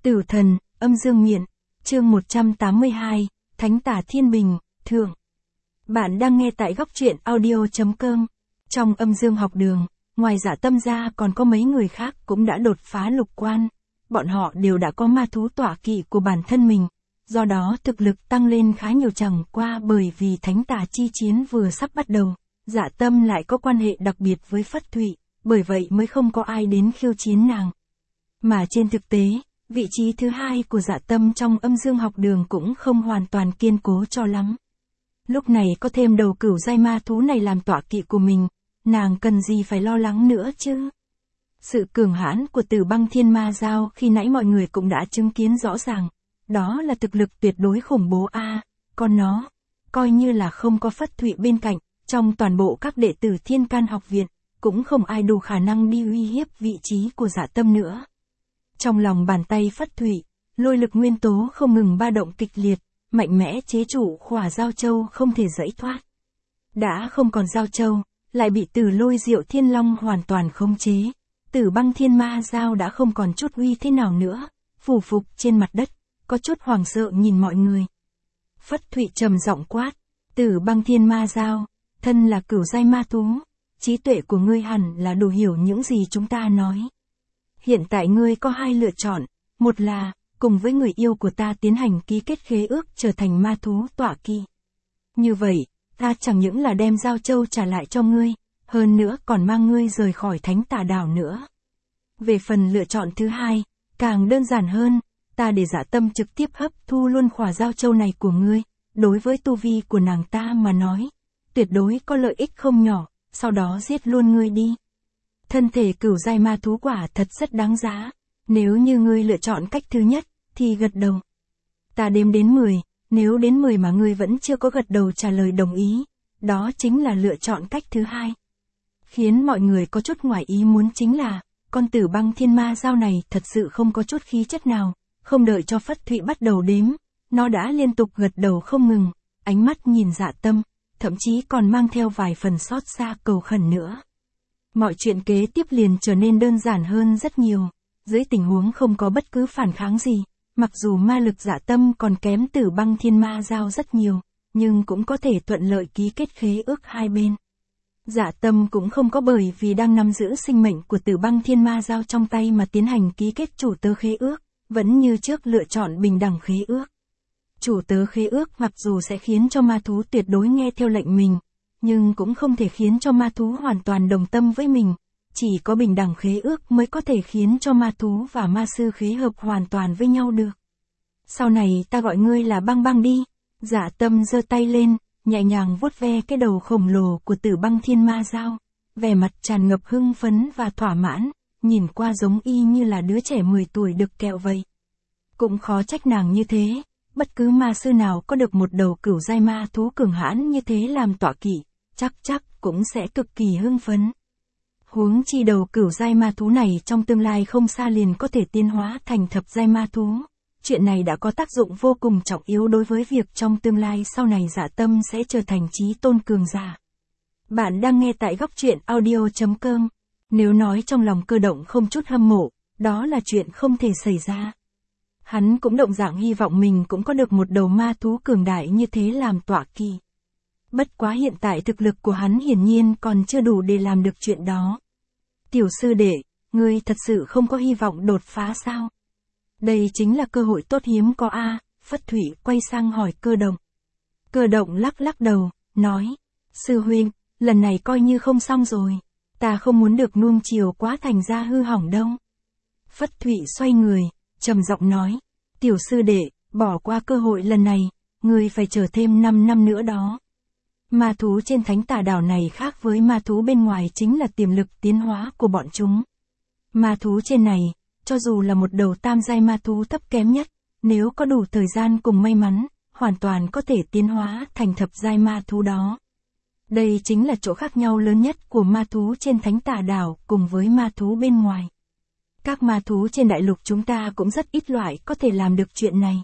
Tử thần, âm dương miện, chương 182, Thánh tả thiên bình, thượng. Bạn đang nghe tại góc truyện audio.com. Trong âm dương học đường, ngoài Dạ Tâm ra còn có mấy người khác cũng đã đột phá lục quan. Bọn họ đều đã có ma thú tọa kỵ của bản thân mình. Do đó thực lực tăng lên khá nhiều, chẳng qua bởi vì thánh tả chi chiến vừa sắp bắt đầu. Dạ Tâm lại có quan hệ đặc biệt với Phất Thụy, bởi vậy mới không có ai đến khiêu chiến nàng. Mà trên thực tế, vị trí thứ hai của Dạ Tâm trong âm dương học đường cũng không hoàn toàn kiên cố cho lắm. Lúc này có thêm đầu cửu giai ma thú này làm tọa kỵ của mình, nàng cần gì phải lo lắng nữa chứ? Sự cường hãn của Tử Băng Thiên Ma Dao khi nãy mọi người cũng đã chứng kiến rõ ràng. Đó là thực lực tuyệt đối khủng bố a. Còn nó, coi như là không có Phất Thụy bên cạnh, trong toàn bộ các đệ tử Thiên Can học viện, cũng không ai đủ khả năng đi uy hiếp vị trí của Dạ Tâm nữa. Trong lòng bàn tay Phất Thụy, lôi lực nguyên tố không ngừng ba động kịch liệt, mạnh mẽ chế trụ khỏa Giao Châu không thể giãy thoát. Đã không còn Giao Châu, lại bị Tử Lôi Diệu Thiên Long hoàn toàn khống chế. Tử Băng Thiên Ma Dao đã không còn chút uy thế nào nữa, phủ phục trên mặt đất, có chút hoảng sợ nhìn mọi người. Phất Thụy trầm giọng quát, Tử Băng Thiên Ma Dao, thân là cửu giai ma thú, trí tuệ của ngươi hẳn là đủ hiểu những gì chúng ta nói. Hiện tại ngươi có hai lựa chọn, một là, cùng với người yêu của ta tiến hành ký kết khế ước trở thành ma thú tọa kỵ. Như vậy, ta chẳng những là đem Giao Châu trả lại cho ngươi, hơn nữa còn mang ngươi rời khỏi Thánh Tà Đảo nữa. Về phần lựa chọn thứ hai, càng đơn giản hơn, ta để Dạ Tâm trực tiếp hấp thu luôn khỏa Giao Châu này của ngươi, đối với tu vi của nàng ta mà nói, tuyệt đối có lợi ích không nhỏ, sau đó giết luôn ngươi đi. Thân thể cửu giai ma thú quả thật rất đáng giá, nếu như ngươi lựa chọn cách thứ nhất, thì gật đầu. Ta đếm đến 10, nếu đến 10 mà ngươi vẫn chưa có gật đầu trả lời đồng ý, đó chính là lựa chọn cách thứ hai. Khiến mọi người có chút ngoài ý muốn chính là, con Tử Băng Thiên Ma Dao này thật sự không có chút khí chất nào, không đợi cho Phất Thụy bắt đầu đếm, nó đã liên tục gật đầu không ngừng, ánh mắt nhìn Dạ Tâm, thậm chí còn mang theo vài phần xót xa cầu khẩn nữa. Mọi chuyện kế tiếp liền trở nên đơn giản hơn rất nhiều, dưới tình huống không có bất cứ phản kháng gì, mặc dù ma lực Dạ Tâm còn kém Tử Băng Thiên Ma Dao rất nhiều, nhưng cũng có thể thuận lợi ký kết khế ước hai bên. Dạ Tâm cũng không có bởi vì đang nắm giữ sinh mệnh của Tử Băng Thiên Ma Dao trong tay mà tiến hành ký kết chủ tớ khế ước, vẫn như trước lựa chọn bình đẳng khế ước. Chủ tớ khế ước mặc dù sẽ khiến cho ma thú tuyệt đối nghe theo lệnh mình, nhưng cũng không thể khiến cho ma thú hoàn toàn đồng tâm với mình, chỉ có bình đẳng khế ước mới có thể khiến cho ma thú và ma sư khế hợp hoàn toàn với nhau được. Sau này ta gọi ngươi là Băng Băng đi. Dạ Tâm giơ tay lên, nhẹ nhàng vuốt ve cái đầu khổng lồ của Tử Băng Thiên Ma Dao, vẻ mặt tràn ngập hưng phấn và thỏa mãn, nhìn qua giống y như là đứa trẻ 10 tuổi được kẹo vậy. Cũng khó trách nàng như thế, bất cứ ma sư nào có được một đầu cửu giai ma thú cường hãn như thế làm tọa kỵ, chắc cũng sẽ cực kỳ hưng phấn. Huống chi đầu cửu giai ma thú này trong tương lai không xa liền có thể tiến hóa thành thập giai ma thú. Chuyện này đã có tác dụng vô cùng trọng yếu đối với việc trong tương lai sau này Dạ Tâm sẽ trở thành chí tôn cường giả. Bạn đang nghe tại góc truyện audio.com. Nếu nói trong lòng Cơ Động không chút hâm mộ, đó là chuyện không thể xảy ra. Hắn cũng động dạng hy vọng mình cũng có được một đầu ma thú cường đại như thế làm tọa kỵ. Bất quá hiện tại thực lực của hắn hiển nhiên còn chưa đủ để làm được chuyện đó. Tiểu sư đệ, ngươi thật sự không có hy vọng đột phá sao? Đây chính là cơ hội tốt hiếm có a. Phất Thụy quay sang hỏi Cơ Động. Cơ Động lắc đầu, nói, sư huynh, lần này coi như không xong rồi, ta không muốn được nuông chiều quá thành ra hư hỏng đâu. Phất Thụy xoay người, trầm giọng nói, tiểu sư đệ, bỏ qua cơ hội lần này, ngươi phải chờ thêm 5 năm nữa đó. Ma thú trên Thánh Tà Đảo này khác với ma thú bên ngoài chính là tiềm lực tiến hóa của bọn chúng. Ma thú trên này, cho dù là một đầu tam giai ma thú thấp kém nhất, nếu có đủ thời gian cùng may mắn, hoàn toàn có thể tiến hóa thành thập giai ma thú đó. Đây chính là chỗ khác nhau lớn nhất của ma thú trên Thánh Tà Đảo cùng với ma thú bên ngoài. Các ma thú trên đại lục chúng ta cũng rất ít loại có thể làm được chuyện này.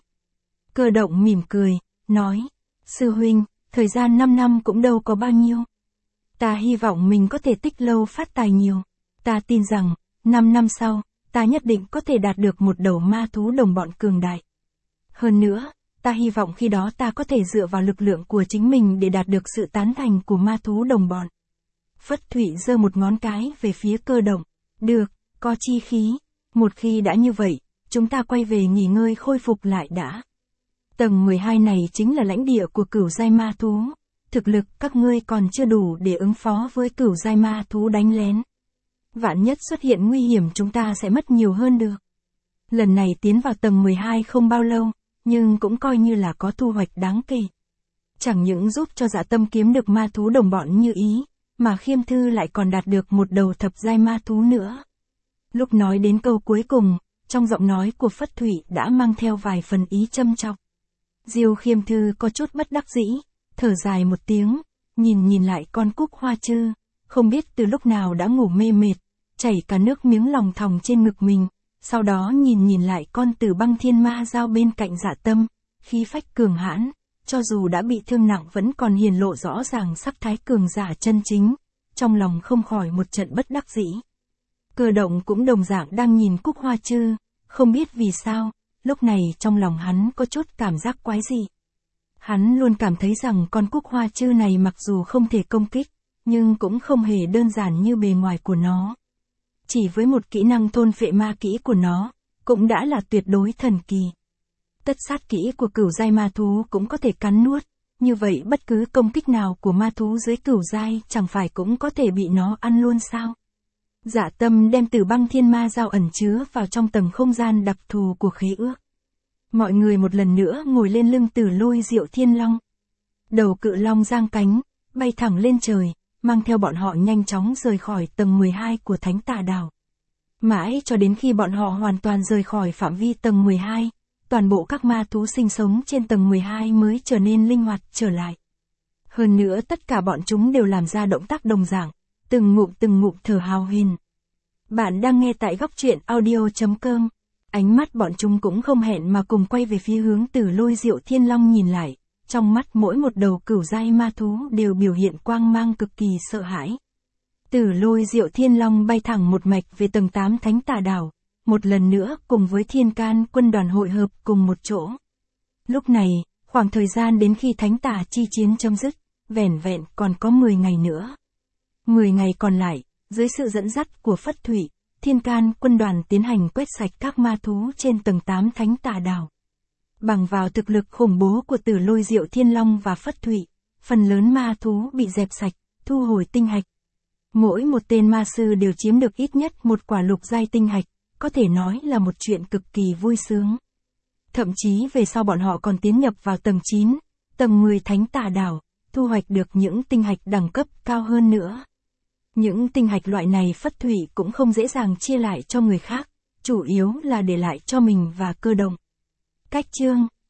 Cơ Động mỉm cười, nói, sư huynh, thời gian 5 năm cũng đâu có bao nhiêu. Ta hy vọng mình có thể tích lâu phát tài nhiều. Ta tin rằng, 5 năm sau, ta nhất định có thể đạt được một đầu ma thú đồng bọn cường đại. Hơn nữa, ta hy vọng khi đó ta có thể dựa vào lực lượng của chính mình để đạt được sự tán thành của ma thú đồng bọn. Phất Thụy giơ một ngón cái về phía Cơ Động. Được, có chi khí. Một khi đã như vậy, chúng ta quay về nghỉ ngơi khôi phục lại đã. Tầng 12 này chính là lãnh địa của cửu giai ma thú. Thực lực các ngươi còn chưa đủ để ứng phó với cửu giai ma thú đánh lén. Vạn nhất xuất hiện nguy hiểm chúng ta sẽ mất nhiều hơn được. Lần này tiến vào tầng 12 không bao lâu, nhưng cũng coi như là có thu hoạch đáng kể. Chẳng những giúp cho Dạ Tâm kiếm được ma thú đồng bọn như ý, mà Khiêm Thư lại còn đạt được một đầu thập giai ma thú nữa. Lúc nói đến câu cuối cùng, trong giọng nói của Phất Thụy đã mang theo vài phần ý châm chọc. Diêu Khiêm Thư có chút bất đắc dĩ, thở dài một tiếng, nhìn lại con Cúc Hoa Trư, không biết từ lúc nào đã ngủ mê mệt, chảy cả nước miếng lòng thòng trên ngực mình, sau đó nhìn lại con Tử Băng Thiên Ma Dao bên cạnh Dạ Tâm, khí phách cường hãn, cho dù đã bị thương nặng vẫn còn hiển lộ rõ ràng sắc thái cường giả chân chính, trong lòng không khỏi một trận bất đắc dĩ. Cơ Động cũng đồng dạng đang nhìn Cúc Hoa Trư, không biết vì sao, lúc này trong lòng hắn có chút cảm giác quái dị. Hắn luôn cảm thấy rằng con Cúc Hoa Trư này mặc dù không thể công kích, nhưng cũng không hề đơn giản như bề ngoài của nó. Chỉ với một kỹ năng thôn phệ ma kỹ của nó, cũng đã là tuyệt đối thần kỳ. Tất sát kỹ của cửu giai ma thú cũng có thể cắn nuốt, như vậy bất cứ công kích nào của ma thú dưới cửu giai chẳng phải cũng có thể bị nó ăn luôn sao? Dạ Tâm đem Tử Băng Thiên Ma Dao ẩn chứa vào trong tầng không gian đặc thù của khế ước. Mọi người một lần nữa ngồi lên lưng Tử Lôi Diệu Thiên Long. Đầu cự long giang cánh, bay thẳng lên trời, mang theo bọn họ nhanh chóng rời khỏi tầng 12 của Thánh Tà Đảo. Mãi cho đến khi bọn họ hoàn toàn rời khỏi phạm vi tầng 12, toàn bộ các ma thú sinh sống trên tầng 12 mới trở nên linh hoạt trở lại. Hơn nữa tất cả bọn chúng đều làm ra động tác đồng dạng, từng ngụm thở hào huyền. Bạn đang nghe tại góc truyện audio.com. Ánh mắt bọn chúng cũng không hẹn mà cùng quay về phía hướng Tử Lôi Diệu Thiên Long nhìn lại, trong mắt mỗi một đầu cửu giai ma thú đều biểu hiện quang mang cực kỳ sợ hãi. Tử Lôi Diệu Thiên Long bay thẳng một mạch về tầng 8 Thánh Tà Đảo, một lần nữa cùng với Thiên Can quân đoàn hội hợp cùng một chỗ. Lúc này, khoảng thời gian đến khi Thánh Tà chi chiến chấm dứt, vẻn vẹn còn có 10 ngày nữa. 10 ngày còn lại, dưới sự dẫn dắt của Phất Thụy, Thiên Can quân đoàn tiến hành quét sạch các ma thú trên tầng 8 Thánh Tà Đảo. Bằng vào thực lực khủng bố của Tử Lôi Diệu Thiên Long và Phất Thụy, phần lớn ma thú bị dẹp sạch, thu hồi tinh hạch. Mỗi một tên ma sư đều chiếm được ít nhất một quả lục giai tinh hạch, có thể nói là một chuyện cực kỳ vui sướng. Thậm chí về sau bọn họ còn tiến nhập vào tầng 9, tầng 10 Thánh Tà Đảo, thu hoạch được những tinh hạch đẳng cấp cao hơn nữa. Những tinh hạch loại này Phất Thụy cũng không dễ dàng chia lại cho người khác, chủ yếu là để lại cho mình và Cơ Động. Cách chương